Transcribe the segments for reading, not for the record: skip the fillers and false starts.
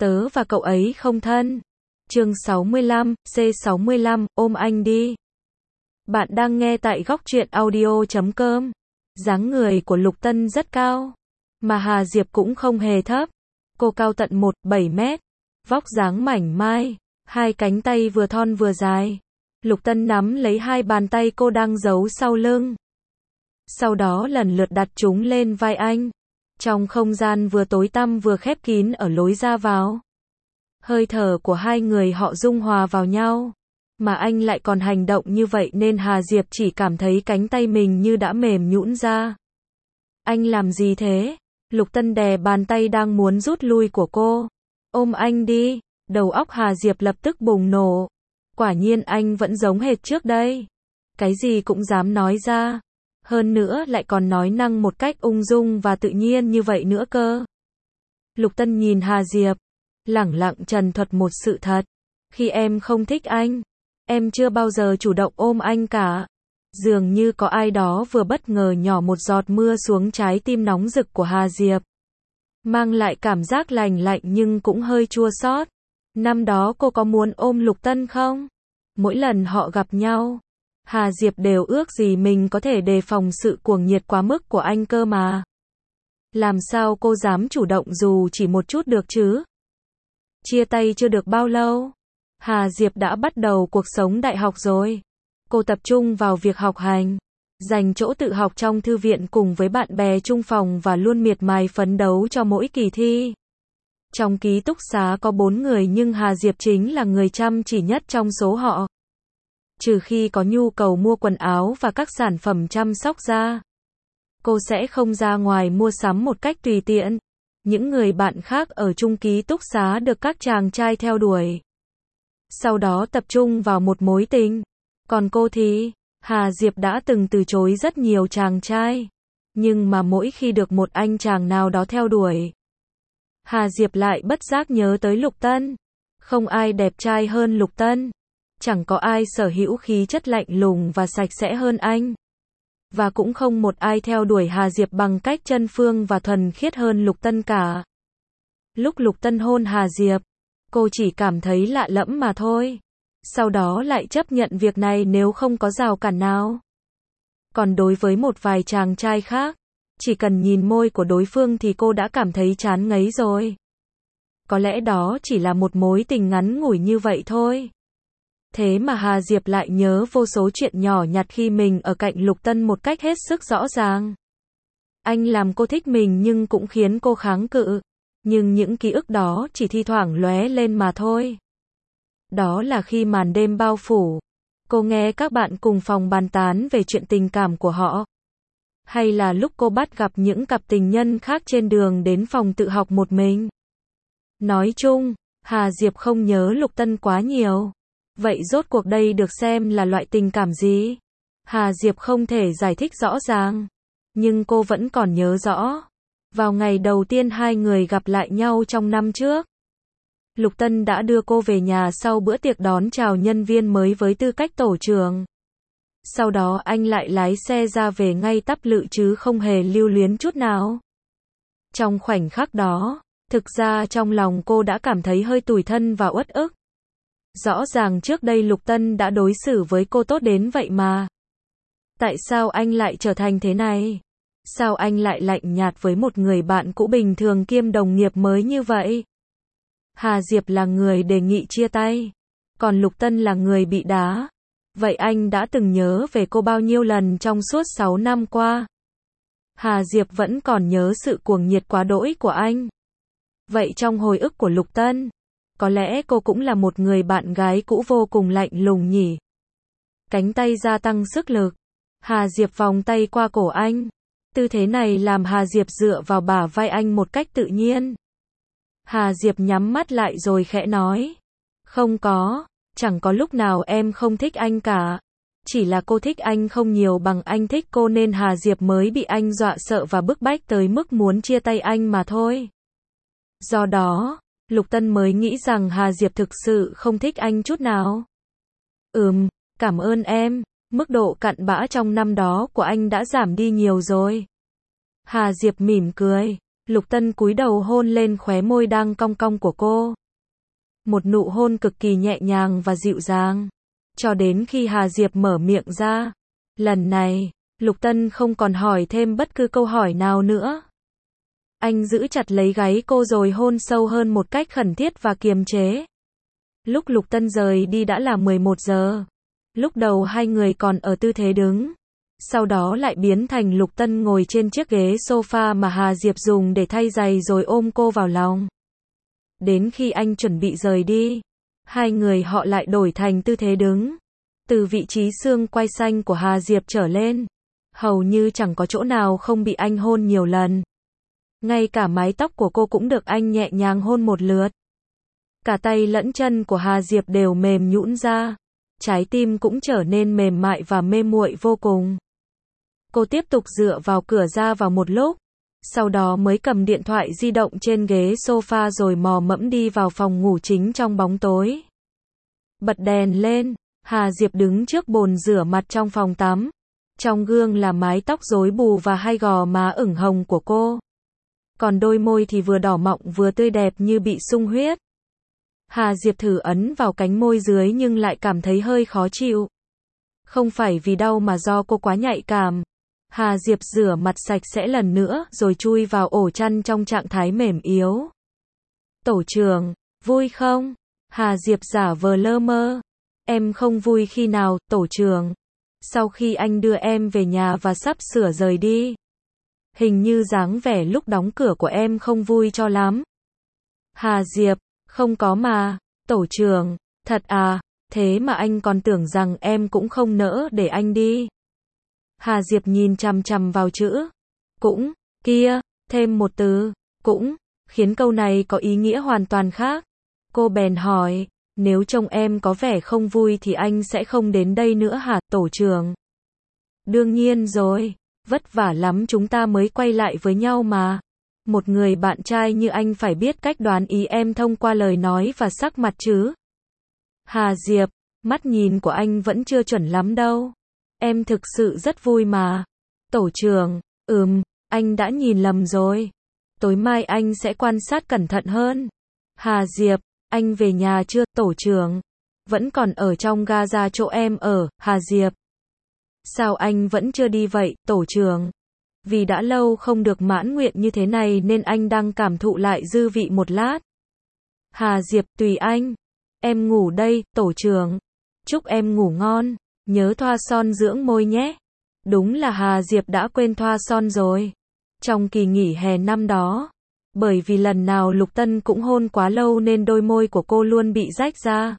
Tớ và cậu ấy không thân. Chương 65, C65, ôm anh đi. Bạn đang nghe tại góc truyện audio.com. Dáng người của Lục Tân rất cao, mà Hà Diệp cũng không hề thấp. Cô cao tận 1,7 mét, vóc dáng mảnh mai, hai cánh tay vừa thon vừa dài. Lục Tân nắm lấy hai bàn tay cô đang giấu sau lưng, sau đó lần lượt đặt chúng lên vai anh. Trong không gian vừa tối tăm vừa khép kín ở lối ra vào, hơi thở của hai người họ dung hòa vào nhau, mà anh lại còn hành động như vậy nên Hà Diệp chỉ cảm thấy cánh tay mình như đã mềm nhũn ra. Anh làm gì thế? Lục Tân đè bàn tay đang muốn rút lui của cô. Ôm anh đi. Đầu óc Hà Diệp lập tức bùng nổ. Quả nhiên anh vẫn giống hệt trước đây. Cái gì cũng dám nói ra. Hơn nữa lại còn nói năng một cách ung dung và tự nhiên như vậy nữa cơ. Lục Tân nhìn Hà Diệp, lẳng lặng trần thuật một sự thật. Khi em không thích anh, em chưa bao giờ chủ động ôm anh cả. Dường như có ai đó vừa bất ngờ nhỏ một giọt mưa xuống trái tim nóng rực của Hà Diệp, mang lại cảm giác lành lạnh nhưng cũng hơi chua xót. Năm đó cô có muốn ôm Lục Tân không? Mỗi lần họ gặp nhau, Hà Diệp đều ước gì mình có thể đề phòng sự cuồng nhiệt quá mức của anh cơ mà. Làm sao cô dám chủ động dù chỉ một chút được chứ? Chia tay chưa được bao lâu, Hà Diệp đã bắt đầu cuộc sống đại học rồi. Cô tập trung vào việc học hành, dành chỗ tự học trong thư viện cùng với bạn bè chung phòng và luôn miệt mài phấn đấu cho mỗi kỳ thi. Trong ký túc xá có 4 người nhưng Hà Diệp chính là người chăm chỉ nhất trong số họ. Trừ khi có nhu cầu mua quần áo và các sản phẩm chăm sóc da, cô sẽ không ra ngoài mua sắm một cách tùy tiện. Những người bạn khác ở chung ký túc xá được các chàng trai theo đuổi, sau đó tập trung vào một mối tình. Còn cô thì, Hà Diệp đã từng từ chối rất nhiều chàng trai, nhưng mà mỗi khi được một anh chàng nào đó theo đuổi, Hà Diệp lại bất giác nhớ tới Lục Tân. Không ai đẹp trai hơn Lục Tân, chẳng có ai sở hữu khí chất lạnh lùng và sạch sẽ hơn anh, và cũng không một ai theo đuổi Hà Diệp bằng cách chân phương và thuần khiết hơn Lục Tân cả. Lúc Lục Tân hôn Hà Diệp, cô chỉ cảm thấy lạ lẫm mà thôi. Sau đó lại chấp nhận việc này nếu không có rào cản nào. Còn đối với một vài chàng trai khác, chỉ cần nhìn môi của đối phương thì cô đã cảm thấy chán ngấy rồi. Có lẽ đó chỉ là một mối tình ngắn ngủi như vậy thôi. Thế mà Hà Diệp lại nhớ vô số chuyện nhỏ nhặt khi mình ở cạnh Lục Tân một cách hết sức rõ ràng. Anh làm cô thích mình nhưng cũng khiến cô kháng cự. Nhưng những ký ức đó chỉ thi thoảng lóe lên mà thôi. Đó là khi màn đêm bao phủ, cô nghe các bạn cùng phòng bàn tán về chuyện tình cảm của họ. Hay là lúc cô bắt gặp những cặp tình nhân khác trên đường đến phòng tự học một mình. Nói chung, Hà Diệp không nhớ Lục Tân quá nhiều. Vậy rốt cuộc đây được xem là loại tình cảm gì? Hà Diệp không thể giải thích rõ ràng, nhưng cô vẫn còn nhớ rõ. Vào ngày đầu tiên hai người gặp lại nhau trong năm trước, Lục Tân đã đưa cô về nhà sau bữa tiệc đón chào nhân viên mới với tư cách tổ trưởng. Sau đó anh lại lái xe ra về ngay tắp lự chứ không hề lưu luyến chút nào. Trong khoảnh khắc đó, thực ra trong lòng cô đã cảm thấy hơi tủi thân và uất ức. Rõ ràng trước đây Lục Tân đã đối xử với cô tốt đến vậy mà. Tại sao anh lại trở thành thế này? Sao anh lại lạnh nhạt với một người bạn cũ bình thường kiêm đồng nghiệp mới như vậy? Hà Diệp là người đề nghị chia tay, còn Lục Tân là người bị đá. Vậy anh đã từng nhớ về cô bao nhiêu lần trong suốt 6 năm qua? Hà Diệp vẫn còn nhớ sự cuồng nhiệt quá đỗi của anh. Vậy trong hồi ức của Lục Tân, có lẽ cô cũng là một người bạn gái cũ vô cùng lạnh lùng nhỉ? Cánh tay gia tăng sức lực, Hà Diệp vòng tay qua cổ anh. Tư thế này làm Hà Diệp dựa vào bả vai anh một cách tự nhiên. Hà Diệp nhắm mắt lại rồi khẽ nói. Không có, chẳng có lúc nào em không thích anh cả. Chỉ là cô thích anh không nhiều bằng anh thích cô nên Hà Diệp mới bị anh dọa sợ và bức bách tới mức muốn chia tay anh mà thôi. Do đó, Lục Tân mới nghĩ rằng Hà Diệp thực sự không thích anh chút nào. Cảm ơn em. Mức độ cặn bã trong năm đó của anh đã giảm đi nhiều rồi. Hà Diệp mỉm cười. Lục Tân cúi đầu hôn lên khóe môi đang cong cong của cô. Một nụ hôn cực kỳ nhẹ nhàng và dịu dàng. Cho đến khi Hà Diệp mở miệng ra. Lần này, Lục Tân không còn hỏi thêm bất cứ câu hỏi nào nữa. Anh giữ chặt lấy gáy cô rồi hôn sâu hơn một cách khẩn thiết và kiềm chế. Lúc Lục Tân rời đi đã là 11 giờ. Lúc đầu hai người còn ở tư thế đứng. Sau đó lại biến thành Lục Tân ngồi trên chiếc ghế sofa mà Hà Diệp dùng để thay giày rồi ôm cô vào lòng. Đến khi anh chuẩn bị rời đi, hai người họ lại đổi thành tư thế đứng. Từ vị trí xương quai xanh của Hà Diệp trở lên, hầu như chẳng có chỗ nào không bị anh hôn nhiều lần. Ngay cả mái tóc của cô cũng được anh nhẹ nhàng hôn một lượt. Cả tay lẫn chân của Hà Diệp đều mềm nhũn ra. Trái tim cũng trở nên mềm mại và mê muội vô cùng. Cô tiếp tục dựa vào cửa ra vào một lúc. Sau đó mới cầm điện thoại di động trên ghế sofa rồi mò mẫm đi vào phòng ngủ chính trong bóng tối. Bật đèn lên, Hà Diệp đứng trước bồn rửa mặt trong phòng tắm. Trong gương là mái tóc rối bù và hai gò má ửng hồng của cô. Còn đôi môi thì vừa đỏ mọng vừa tươi đẹp như bị sung huyết. Hà Diệp thử ấn vào cánh môi dưới nhưng lại cảm thấy hơi khó chịu. Không phải vì đau mà do cô quá nhạy cảm. Hà Diệp rửa mặt sạch sẽ lần nữa rồi chui vào ổ chăn trong trạng thái mềm yếu. Tổ trưởng, vui không? Hà Diệp giả vờ lơ mơ. Em không vui khi nào, tổ trưởng? Sau khi anh đưa em về nhà và sắp sửa rời đi. Hình như dáng vẻ lúc đóng cửa của em không vui cho lắm. Hà Diệp, không có mà, tổ trưởng, thật à, thế mà anh còn tưởng rằng em cũng không nỡ để anh đi. Hà Diệp nhìn chằm chằm vào chữ cũng, kia, thêm một từ, cũng, khiến câu này có ý nghĩa hoàn toàn khác. Cô bèn hỏi, nếu trông em có vẻ không vui thì anh sẽ không đến đây nữa hả, tổ trưởng? Đương nhiên rồi, vất vả lắm chúng ta mới quay lại với nhau mà. Một người bạn trai như anh phải biết cách đoán ý em thông qua lời nói và sắc mặt chứ. Hà Diệp, mắt nhìn của anh vẫn chưa chuẩn lắm đâu. Em thực sự rất vui mà. Tổ trưởng, anh đã nhìn lầm rồi. Tối mai anh sẽ quan sát cẩn thận hơn. Hà Diệp, anh về nhà chưa, tổ trưởng? Vẫn còn ở trong Gaza chỗ em ở, Hà Diệp. Sao anh vẫn chưa đi vậy, tổ trưởng? Vì đã lâu không được mãn nguyện như thế này nên anh đang cảm thụ lại dư vị một lát. Hà Diệp, tùy anh. Em ngủ đây, tổ trưởng. Chúc em ngủ ngon. Nhớ thoa son dưỡng môi nhé. Đúng là Hà Diệp đã quên thoa son rồi. Trong kỳ nghỉ hè năm đó, bởi vì lần nào Lục Tân cũng hôn quá lâu nên đôi môi của cô luôn bị rách ra.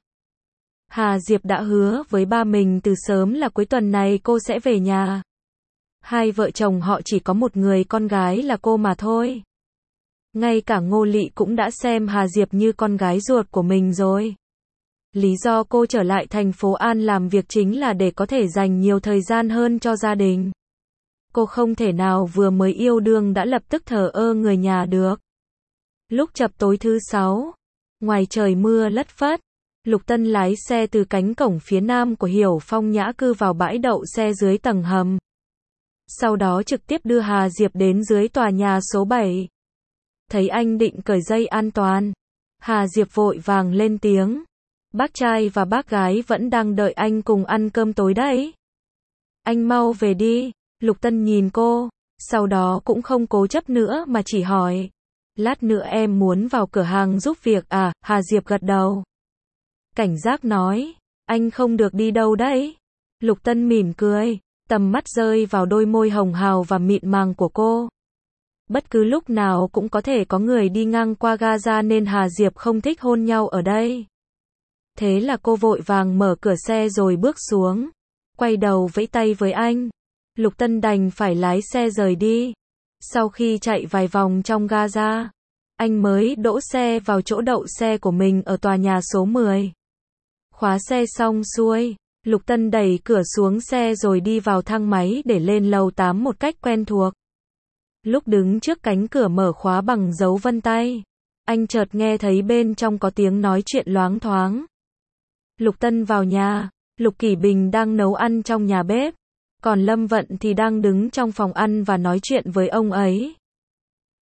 Hà Diệp đã hứa với ba mình từ sớm là cuối tuần này cô sẽ về nhà. Hai vợ chồng họ chỉ có một người con gái là cô mà thôi. Ngay cả Ngô Lị cũng đã xem Hà Diệp như con gái ruột của mình rồi. Lý do cô trở lại thành phố An làm việc chính là để có thể dành nhiều thời gian hơn cho gia đình. Cô không thể nào vừa mới yêu đương đã lập tức thờ ơ người nhà được. Lúc chập tối thứ 6, ngoài trời mưa lất phất, Lục Tân lái xe từ cánh cổng phía nam của Hiểu Phong Nhã Cư vào bãi đậu xe dưới tầng hầm. Sau đó trực tiếp đưa Hà Diệp đến dưới tòa nhà số 7. Thấy anh định cởi dây an toàn, Hà Diệp vội vàng lên tiếng. Bác trai và bác gái vẫn đang đợi anh cùng ăn cơm tối đấy. Anh mau về đi. Lục Tân nhìn cô, sau đó cũng không cố chấp nữa mà chỉ hỏi. Lát nữa em muốn vào cửa hàng giúp việc à? Hà Diệp gật đầu. Cảnh giác nói, anh không được đi đâu đấy. Lục Tân mỉm cười, tầm mắt rơi vào đôi môi hồng hào và mịn màng của cô. Bất cứ lúc nào cũng có thể có người đi ngang qua Gaza nên Hà Diệp không thích hôn nhau ở đây. Thế là cô vội vàng mở cửa xe rồi bước xuống, quay đầu vẫy tay với anh. Lục Tân đành phải lái xe rời đi. Sau khi chạy vài vòng trong Gaza, anh mới đỗ xe vào chỗ đậu xe của mình ở tòa nhà số 10. Khóa xe xong xuôi, Lục Tân đẩy cửa xuống xe rồi đi vào thang máy để lên lầu 8 một cách quen thuộc. Lúc đứng trước cánh cửa mở khóa bằng dấu vân tay, anh chợt nghe thấy bên trong có tiếng nói chuyện loáng thoáng. Lục Tân vào nhà, Lục Kỷ Bình đang nấu ăn trong nhà bếp, còn Lâm Vận thì đang đứng trong phòng ăn và nói chuyện với ông ấy.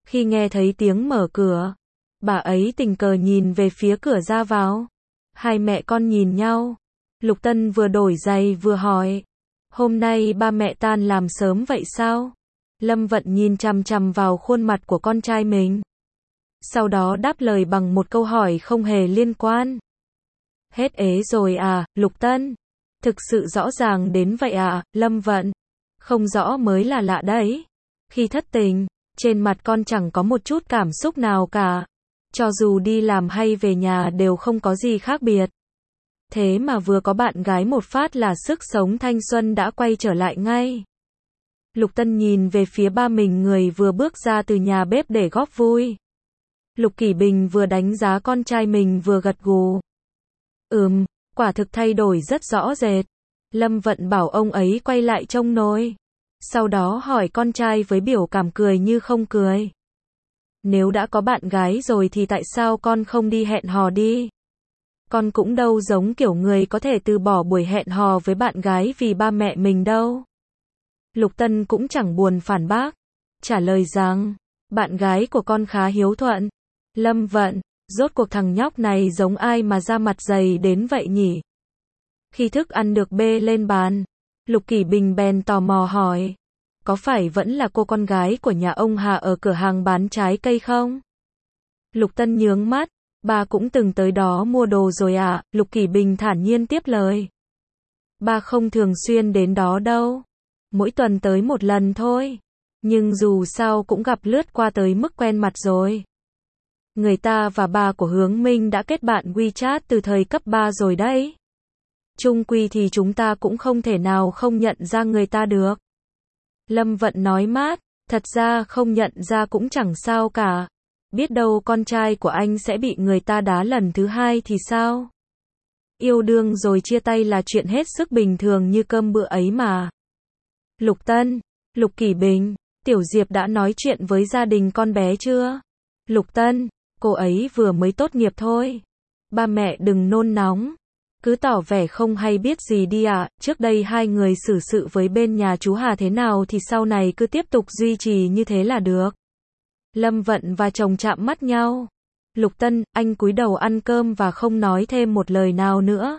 Khi nghe thấy tiếng mở cửa, bà ấy tình cờ nhìn về phía cửa ra vào. Hai mẹ con nhìn nhau. Lục Tân vừa đổi giày vừa hỏi. Hôm nay ba mẹ tan làm sớm vậy sao? Lâm Vận nhìn chằm chằm vào khuôn mặt của con trai mình. Sau đó đáp lời bằng một câu hỏi không hề liên quan. Hết ế rồi à, Lục Tân? Thực sự rõ ràng đến vậy à, Lâm Vận? Không rõ mới là lạ đấy. Khi thất tình, trên mặt con chẳng có một chút cảm xúc nào cả. Cho dù đi làm hay về nhà đều không có gì khác biệt. Thế mà vừa có bạn gái một phát là sức sống thanh xuân đã quay trở lại ngay. Lục Tân nhìn về phía ba mình người vừa bước ra từ nhà bếp để góp vui. Lục Kỷ Bình vừa đánh giá con trai mình vừa gật gù. Quả thực thay đổi rất rõ rệt. Lâm Vận bảo ông ấy quay lại trông nồi. Sau đó hỏi con trai với biểu cảm cười như không cười. Nếu đã có bạn gái rồi thì tại sao con không đi hẹn hò đi? Con cũng đâu giống kiểu người có thể từ bỏ buổi hẹn hò với bạn gái vì ba mẹ mình đâu. Lục Tân cũng chẳng buồn phản bác. Trả lời rằng, bạn gái của con khá hiếu thuận. Lâm Vận, rốt cuộc thằng nhóc này giống ai mà da mặt dày đến vậy nhỉ? Khi thức ăn được bê lên bàn, Lục Kỷ Bình bèn tò mò hỏi. Có phải vẫn là cô con gái của nhà ông Hà ở cửa hàng bán trái cây không? Lục Tân nhướng mắt. Ba cũng từng tới đó mua đồ rồi à? Lục Kỷ Bình thản nhiên tiếp lời. Ba không thường xuyên đến đó đâu. Mỗi tuần tới một lần thôi. Nhưng dù sao cũng gặp lướt qua tới mức quen mặt rồi. Người ta và ba của Hướng Minh đã kết bạn WeChat từ thời cấp 3 rồi đấy. Chung quy thì chúng ta cũng không thể nào không nhận ra người ta được. Lâm Vận nói mát, thật ra không nhận ra cũng chẳng sao cả. Biết đâu con trai của anh sẽ bị người ta đá lần thứ hai thì sao? Yêu đương rồi chia tay là chuyện hết sức bình thường như cơm bữa ấy mà. Lục Tân, Lục Kỷ Bình, Tiểu Diệp đã nói chuyện với gia đình con bé chưa? Lục Tân, cô ấy vừa mới tốt nghiệp thôi. Ba mẹ đừng nôn nóng. Cứ tỏ vẻ không hay biết gì đi ạ. Trước đây hai người xử sự với bên nhà chú Hà thế nào thì sau này cứ tiếp tục duy trì như thế là được. Lâm Vận và chồng chạm mắt nhau. Lục Tân, anh cúi đầu ăn cơm và không nói thêm một lời nào nữa.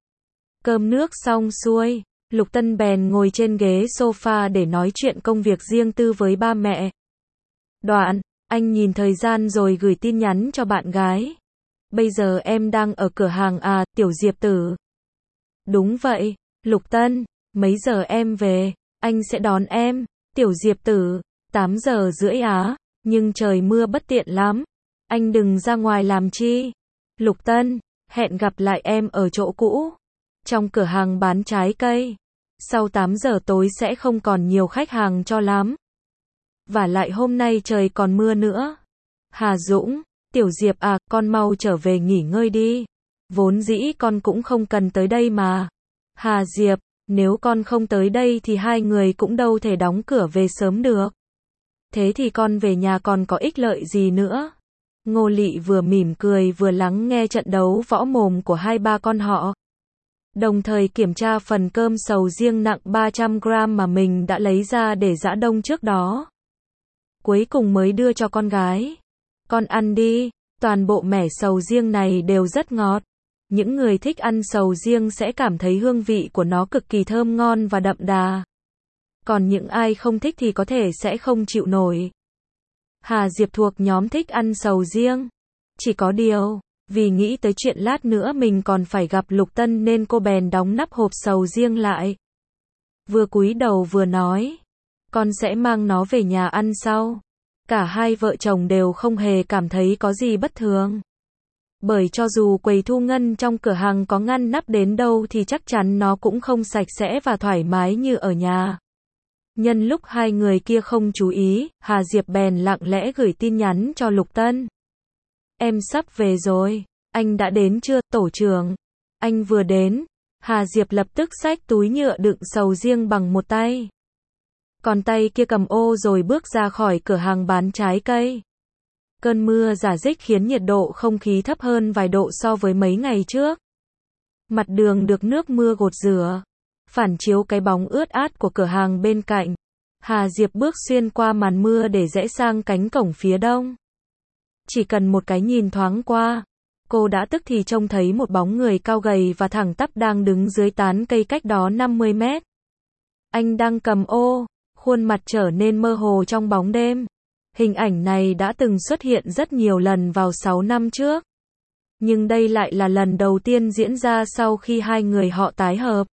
Cơm nước xong xuôi, Lục Tân bèn ngồi trên ghế sofa để nói chuyện công việc riêng tư với ba mẹ. Đoạn, anh nhìn thời gian rồi gửi tin nhắn cho bạn gái. Bây giờ em đang ở cửa hàng à, Tiểu Diệp tử? Đúng vậy, Lục Tân, mấy giờ em về? Anh sẽ đón em. Tiểu Diệp tử, 8 giờ rưỡi á, nhưng trời mưa bất tiện lắm. Anh đừng ra ngoài làm chi. Lục Tân, hẹn gặp lại em ở chỗ cũ. Trong cửa hàng bán trái cây. Sau 8 giờ tối sẽ không còn nhiều khách hàng cho lắm. Và lại hôm nay trời còn mưa nữa. Hà Dũng, Tiểu Diệp à, con mau trở về nghỉ ngơi đi. Vốn dĩ con cũng không cần tới đây mà. Hà Diệp, nếu con không tới đây thì hai người cũng đâu thể đóng cửa về sớm được. Thế thì con về nhà còn có ích lợi gì nữa? Ngô Lị vừa mỉm cười vừa lắng nghe trận đấu võ mồm của hai ba con họ. Đồng thời kiểm tra phần cơm sầu riêng nặng 300 gram mà mình đã lấy ra để giã đông trước đó. Cuối cùng mới đưa cho con gái. Con ăn đi, toàn bộ mẻ sầu riêng này đều rất ngọt. Những người thích ăn sầu riêng sẽ cảm thấy hương vị của nó cực kỳ thơm ngon và đậm đà. Còn những ai không thích thì có thể sẽ không chịu nổi. Hà Diệp thuộc nhóm thích ăn sầu riêng. Chỉ có điều, vì nghĩ tới chuyện lát nữa mình còn phải gặp Lục Tân nên cô bèn đóng nắp hộp sầu riêng lại. Vừa cúi đầu vừa nói, con sẽ mang nó về nhà ăn sau. Cả hai vợ chồng đều không hề cảm thấy có gì bất thường. Bởi cho dù quầy thu ngân trong cửa hàng có ngăn nắp đến đâu thì chắc chắn nó cũng không sạch sẽ và thoải mái như ở nhà. Nhân lúc hai người kia không chú ý, Hà Diệp bèn lặng lẽ gửi tin nhắn cho Lục Tân. Em sắp về rồi, anh đã đến chưa, tổ trưởng? Anh vừa đến. Hà Diệp lập tức xách túi nhựa đựng sầu riêng bằng một tay. Còn tay kia cầm ô rồi bước ra khỏi cửa hàng bán trái cây. Cơn mưa rả rích khiến nhiệt độ không khí thấp hơn vài độ so với mấy ngày trước. Mặt đường được nước mưa gột rửa, phản chiếu cái bóng ướt át của cửa hàng bên cạnh. Hà Diệp bước xuyên qua màn mưa để rẽ sang cánh cổng phía đông. Chỉ cần một cái nhìn thoáng qua, cô đã tức thì trông thấy một bóng người cao gầy và thẳng tắp đang đứng dưới tán cây cách đó 50 mét. Anh đang cầm ô, khuôn mặt trở nên mơ hồ trong bóng đêm. Hình ảnh này đã từng xuất hiện rất nhiều lần vào 6 năm trước. Nhưng đây lại là lần đầu tiên diễn ra sau khi hai người họ tái hợp.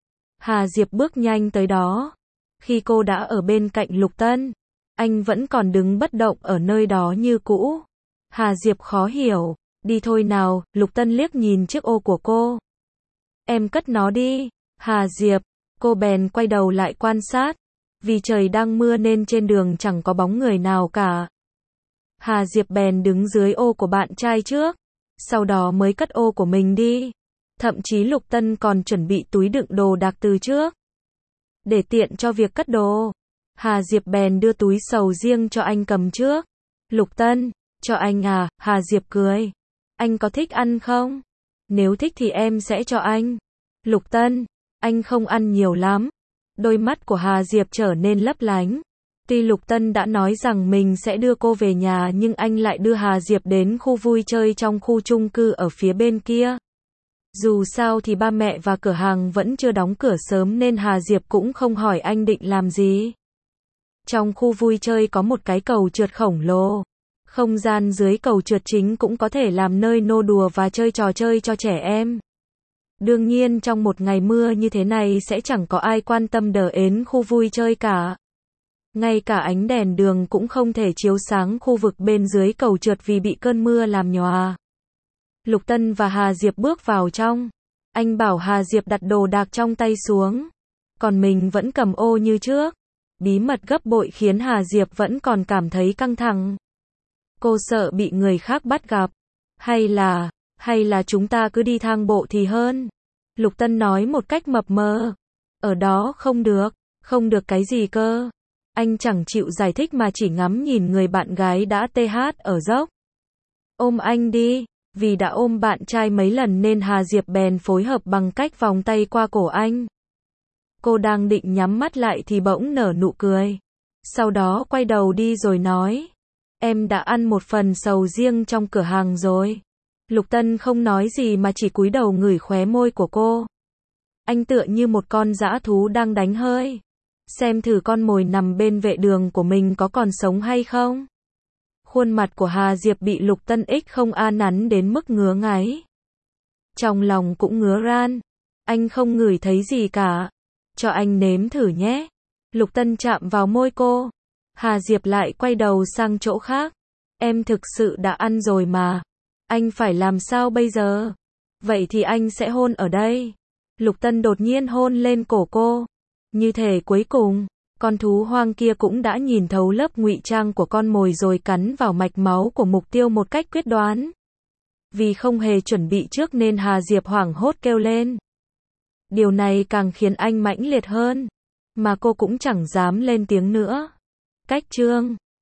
Hà Diệp bước nhanh tới đó. Khi cô đã ở bên cạnh Lục Tân, anh vẫn còn đứng bất động ở nơi đó như cũ. Hà Diệp khó hiểu, đi thôi nào, Lục Tân liếc nhìn chiếc ô của cô. Em cất nó đi, Hà Diệp, cô bèn quay đầu lại quan sát. Vì trời đang mưa nên trên đường chẳng có bóng người nào cả. Hà Diệp bèn đứng dưới ô của bạn trai trước, sau đó mới cất ô của mình đi. Thậm chí Lục Tân còn chuẩn bị túi đựng đồ đạc từ trước. Để tiện cho việc cất đồ, Hà Diệp bèn đưa túi sầu riêng cho anh cầm trước. Lục Tân, cho anh à, Hà Diệp cười. Anh có thích ăn không? Nếu thích thì em sẽ cho anh. Lục Tân, anh không ăn nhiều lắm. Đôi mắt của Hà Diệp trở nên lấp lánh. Tuy Lục Tân đã nói rằng mình sẽ đưa cô về nhà nhưng anh lại đưa Hà Diệp đến khu vui chơi trong khu chung cư ở phía bên kia. Dù sao thì ba mẹ và cửa hàng vẫn chưa đóng cửa sớm nên Hà Diệp cũng không hỏi anh định làm gì. Trong khu vui chơi có một cái cầu trượt khổng lồ. Không gian dưới cầu trượt chính cũng có thể làm nơi nô đùa và chơi trò chơi cho trẻ em. Đương nhiên trong một ngày mưa như thế này sẽ chẳng có ai quan tâm đến khu vui chơi cả. Ngay cả ánh đèn đường cũng không thể chiếu sáng khu vực bên dưới cầu trượt vì bị cơn mưa làm nhòa. Lục Tân và Hà Diệp bước vào trong. Anh bảo Hà Diệp đặt đồ đạc trong tay xuống. Còn mình vẫn cầm ô như trước. Bí mật gấp bội khiến Hà Diệp vẫn còn cảm thấy căng thẳng. Cô sợ bị người khác bắt gặp. Hay là chúng ta cứ đi thang bộ thì hơn. Lục Tân nói một cách mập mờ. Ở đó không được cái gì cơ. Anh chẳng chịu giải thích mà chỉ ngắm nhìn người bạn gái đã TH ở dốc. Ôm anh đi. Vì đã ôm bạn trai mấy lần nên Hà Diệp bèn phối hợp bằng cách vòng tay qua cổ anh. Cô đang định nhắm mắt lại thì bỗng nở nụ cười. Sau đó quay đầu đi rồi nói. Em đã ăn một phần sầu riêng trong cửa hàng rồi. Lục Tân không nói gì mà chỉ cúi đầu ngửi khóe môi của cô. Anh tựa như một con dã thú đang đánh hơi. Xem thử con mồi nằm bên vệ đường của mình có còn sống hay không. Khuôn mặt của Hà Diệp bị Lục Tân không an nắn đến mức ngứa ngáy. Trong lòng cũng ngứa ran. Anh không ngửi thấy gì cả. Cho anh nếm thử nhé. Lục Tân chạm vào môi cô. Hà Diệp lại quay đầu sang chỗ khác. Em thực sự đã ăn rồi mà. Anh phải làm sao bây giờ? Vậy thì anh sẽ hôn ở đây. Lục Tân đột nhiên hôn lên cổ cô. Như thể cuối cùng, con thú hoang kia cũng đã nhìn thấu lớp ngụy trang của con mồi rồi cắn vào mạch máu của mục tiêu một cách quyết đoán. Vì không hề chuẩn bị trước nên Hà Diệp hoảng hốt kêu lên. Điều này càng khiến anh mãnh liệt hơn. Mà cô cũng chẳng dám lên tiếng nữa. Cách chương